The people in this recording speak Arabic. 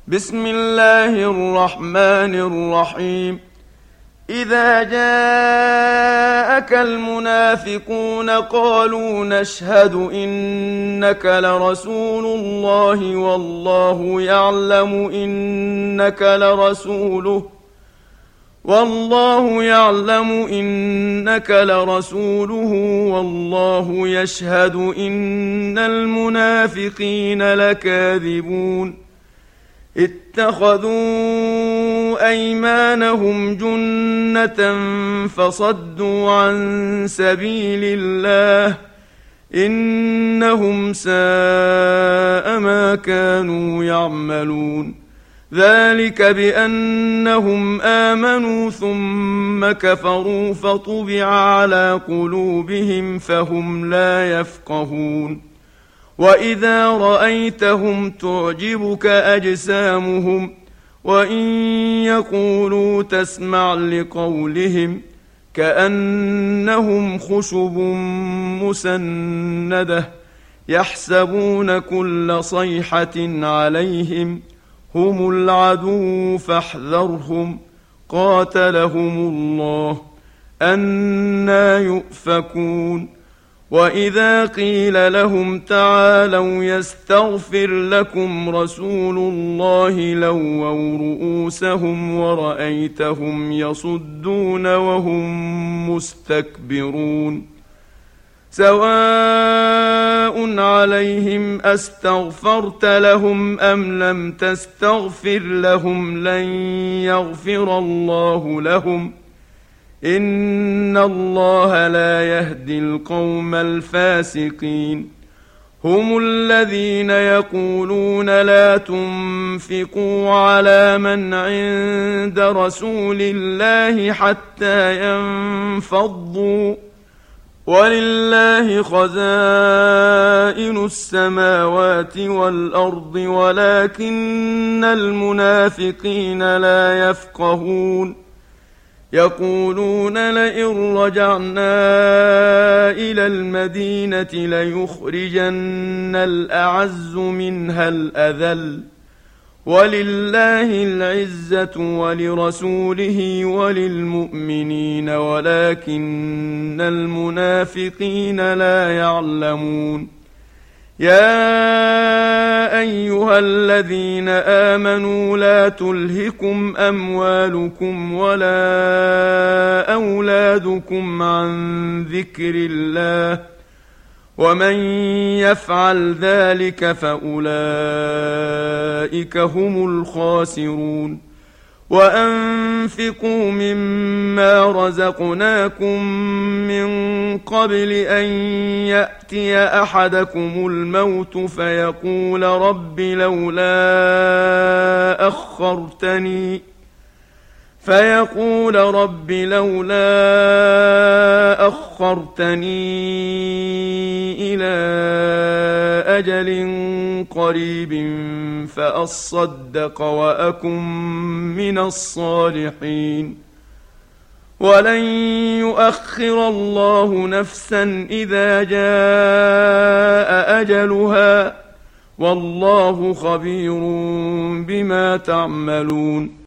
بسم الله الرحمن الرحيم. إذا جاءك المنافقون قالوا نشهد إنك لرسول الله والله يعلم إنك لرسوله والله يشهد إن المنافقين لكاذبون. اتخذوا أيمانهم جنة فصدوا عن سبيل الله إنهم ساء ما كانوا يعملون. ذلك بأنهم آمنوا ثم كفروا فطبع على قلوبهم فهم لا يفقهون. وإذا رأيتهم تعجبك أجسامهم وإن يقولوا تسمع لقولهم كأنهم خشب مسندة يحسبون كل صيحة عليهم هم العدو فاحذرهم قاتلهم الله أنى يؤفكون. وإذا قيل لهم تعالوا يستغفر لكم رسول الله لووا رؤوسهم ورأيتهم يصدون وهم مستكبرون. سواء عليهم أستغفرت لهم أم لم تستغفر لهم لن يغفر الله لهم إن الله لا يهدي القوم الفاسقين. هم الذين يقولون لا تنفقوا على من عند رسول الله حتى ينفضوا ولله خزائن السماوات والأرض ولكن المنافقين لا يفقهون. يقولون لئن رجعنا إلى المدينة ليخرجن الأعز منها الأذل ولله العزة ولرسوله وللمؤمنين ولكن المنافقين لا يعلمون. يا أيها الذين آمنوا لا تلهكم أموالكم ولا أولادكم عن ذكر الله ومن يفعل ذلك فأولئك هم الخاسرون. وأنفقوا مما رزقناكم من قبل أن يأتي أحدكم الموت فيقول رب لولا أخرتني إلى أجل قريب فأصدق وأكن من الصالحين. ولن يؤخر الله نفسا إذا جاء أجلها والله خبير بما تعملون.